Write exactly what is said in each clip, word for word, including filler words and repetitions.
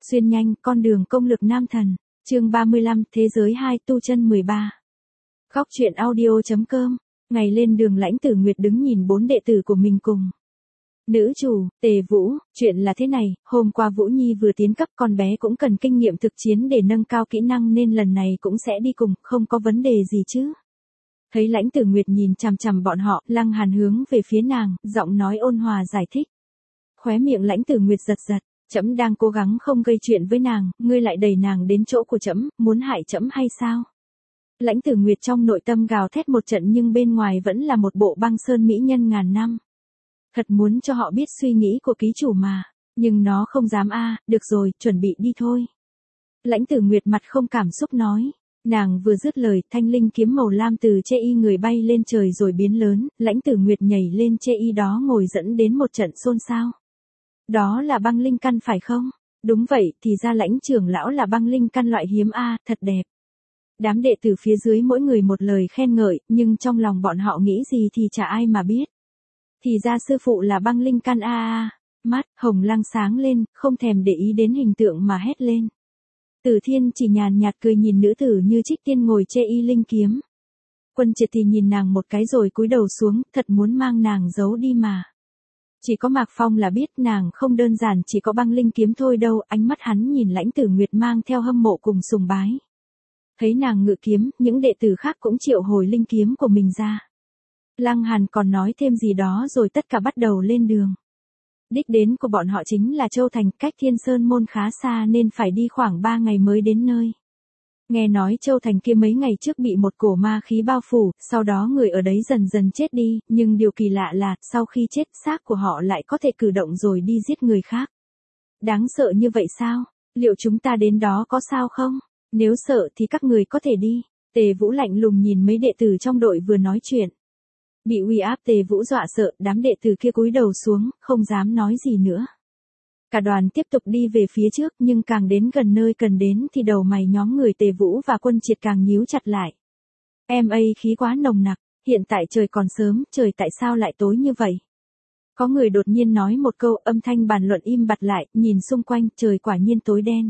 Xuyên nhanh, con đường công lực nam thần. Chương ba mươi lăm, Thế giới hai tu chân mười ba. Góc truyện audio.com. Ngày lên đường Lãnh Tử Nguyệt đứng nhìn bốn đệ tử của mình cùng. Nữ chủ, Tề Vũ, chuyện là thế này, hôm qua Vũ Nhi vừa tiến cấp, con bé cũng cần kinh nghiệm thực chiến để nâng cao kỹ năng nên lần này cũng sẽ đi cùng, không có vấn đề gì chứ. Thấy Lãnh Tử Nguyệt nhìn chằm chằm bọn họ, Lăng Hàn hướng về phía nàng, giọng nói ôn hòa giải thích. Khóe miệng Lãnh Tử Nguyệt giật giật, trẫm đang cố gắng không gây chuyện với nàng, ngươi lại đẩy nàng đến chỗ của trẫm, muốn hại trẫm hay sao? Lãnh Tử Nguyệt trong nội tâm gào thét một trận nhưng bên ngoài vẫn là một bộ băng sơn mỹ nhân ngàn năm. Thật muốn cho họ biết suy nghĩ của ký chủ mà, nhưng nó không dám a, à, được rồi, chuẩn bị đi thôi. Lãnh Tử Nguyệt mặt không cảm xúc nói. Nàng vừa dứt lời, thanh linh kiếm màu lam từ chê y người bay lên trời rồi biến lớn, Lãnh Tử Nguyệt nhảy lên chê y đó ngồi dẫn đến một trận xôn xao. Đó là băng linh căn phải không? Đúng vậy, thì ra Lãnh trưởng lão là băng linh căn loại hiếm a, à, thật đẹp. Đám đệ tử phía dưới mỗi người một lời khen ngợi, nhưng trong lòng bọn họ nghĩ gì thì chả ai mà biết. Thì ra sư phụ là băng linh căn a a. Mắt Hồng Lăng sáng lên, không thèm để ý đến hình tượng mà hét lên. Tử Thiên chỉ nhàn nhạt cười nhìn nữ tử như Trích Tiên ngồi chê y linh kiếm. Quân Triệt thì nhìn nàng một cái rồi cúi đầu xuống, thật muốn mang nàng giấu đi mà. Chỉ có Mạc Phong là biết nàng không đơn giản chỉ có băng linh kiếm thôi đâu, ánh mắt hắn nhìn Lãnh Tử Nguyệt mang theo hâm mộ cùng sùng bái. Thấy nàng ngự kiếm, những đệ tử khác cũng triệu hồi linh kiếm của mình ra. Lăng Hàn còn nói thêm gì đó rồi tất cả bắt đầu lên đường. Đích đến của bọn họ chính là Châu Thành, cách Thiên Sơn Môn khá xa nên phải đi khoảng ba ngày mới đến nơi. Nghe nói Châu Thành kia mấy ngày trước bị một cổ ma khí bao phủ, sau đó người ở đấy dần dần chết đi, nhưng điều kỳ lạ là, sau khi chết, xác của họ lại có thể cử động rồi đi giết người khác. Đáng sợ như vậy sao? Liệu chúng ta đến đó có sao không? Nếu sợ thì các người có thể đi. Tề Vũ lạnh lùng nhìn mấy đệ tử trong đội vừa nói chuyện. Bị uy áp Tề Vũ dọa sợ, đám đệ tử kia cúi đầu xuống, không dám nói gì nữa. Cả đoàn tiếp tục đi về phía trước, nhưng càng đến gần nơi cần đến thì đầu mày nhóm người Tề Vũ và Quân Triệt càng nhíu chặt lại. Em ấy khí quá nồng nặc, hiện tại trời còn sớm, trời tại sao lại tối như vậy? Có người đột nhiên nói một câu, âm thanh bàn luận im bặt lại, nhìn xung quanh, trời quả nhiên tối đen.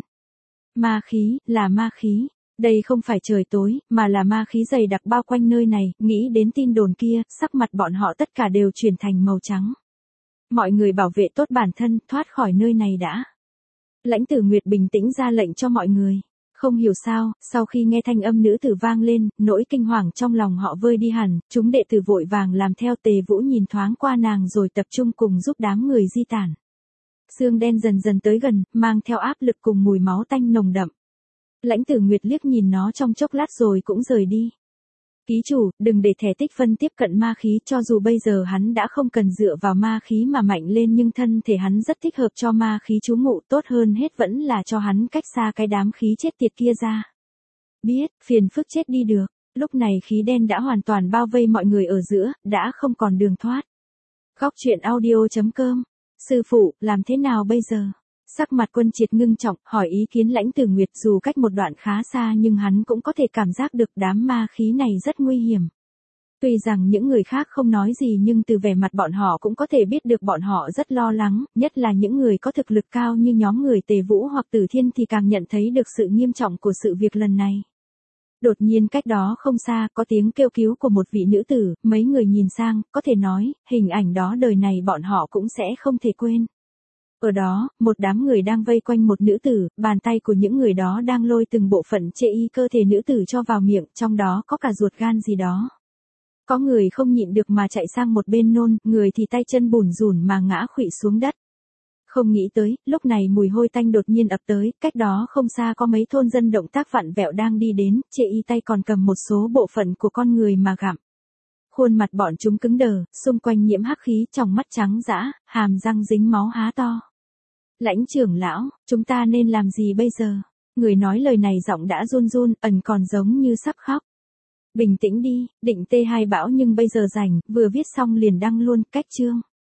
Ma khí, là ma khí. Đây không phải trời tối, mà là ma khí dày đặc bao quanh nơi này, nghĩ đến tin đồn kia, sắc mặt bọn họ tất cả đều chuyển thành màu trắng. Mọi người bảo vệ tốt bản thân, thoát khỏi nơi này đã. Lãnh Tử Nguyệt bình tĩnh ra lệnh cho mọi người. Không hiểu sao, sau khi nghe thanh âm nữ tử vang lên, nỗi kinh hoàng trong lòng họ vơi đi hẳn, chúng đệ tử vội vàng làm theo. Tề Vũ nhìn thoáng qua nàng rồi tập trung cùng giúp đám người di tản. Sương đen dần dần tới gần, mang theo áp lực cùng mùi máu tanh nồng đậm. Lãnh Tử Nguyệt liếc nhìn nó trong chốc lát rồi cũng rời đi. Ký chủ, đừng để thẻ tích phân tiếp cận ma khí, cho dù bây giờ hắn đã không cần dựa vào ma khí mà mạnh lên nhưng thân thể hắn rất thích hợp cho ma khí trú ngụ, tốt hơn hết vẫn là cho hắn cách xa cái đám khí chết tiệt kia ra. Biết, phiền phức chết đi được. Lúc này khí đen đã hoàn toàn bao vây mọi người ở giữa, đã không còn đường thoát. Góc truyện audio.com. Sư phụ, làm thế nào bây giờ? Sắc mặt Quân Triệt ngưng trọng, hỏi ý kiến Lãnh Tử Nguyệt, dù cách một đoạn khá xa nhưng hắn cũng có thể cảm giác được đám ma khí này rất nguy hiểm. Tuy rằng những người khác không nói gì nhưng từ vẻ mặt bọn họ cũng có thể biết được bọn họ rất lo lắng, nhất là những người có thực lực cao như nhóm người Tề Vũ hoặc Tử Thiên thì càng nhận thấy được sự nghiêm trọng của sự việc lần này. Đột nhiên cách đó không xa, có tiếng kêu cứu của một vị nữ tử, mấy người nhìn sang, có thể nói, hình ảnh đó đời này bọn họ cũng sẽ không thể quên. Ở đó, một đám người đang vây quanh một nữ tử, bàn tay của những người đó đang lôi từng bộ phận chê y cơ thể nữ tử cho vào miệng, trong đó có cả ruột gan gì đó. Có người không nhịn được mà chạy sang một bên nôn, người thì tay chân bủn rủn mà ngã khuỵu xuống đất. Không nghĩ tới, lúc này mùi hôi tanh đột nhiên ập tới, cách đó không xa có mấy thôn dân động tác vặn vẹo đang đi đến, chê y tay còn cầm một số bộ phận của con người mà gặm. Khuôn mặt bọn chúng cứng đờ, xung quanh nhiễm hắc khí, tròng mắt trắng dã, hàm răng dính máu há to. Lãnh trưởng lão, chúng ta nên làm gì bây giờ? Người nói lời này giọng đã run run, ẩn còn giống như sắp khóc. Bình tĩnh đi, định tê hai bão nhưng bây giờ rảnh, vừa viết xong liền đăng luôn, cách chương.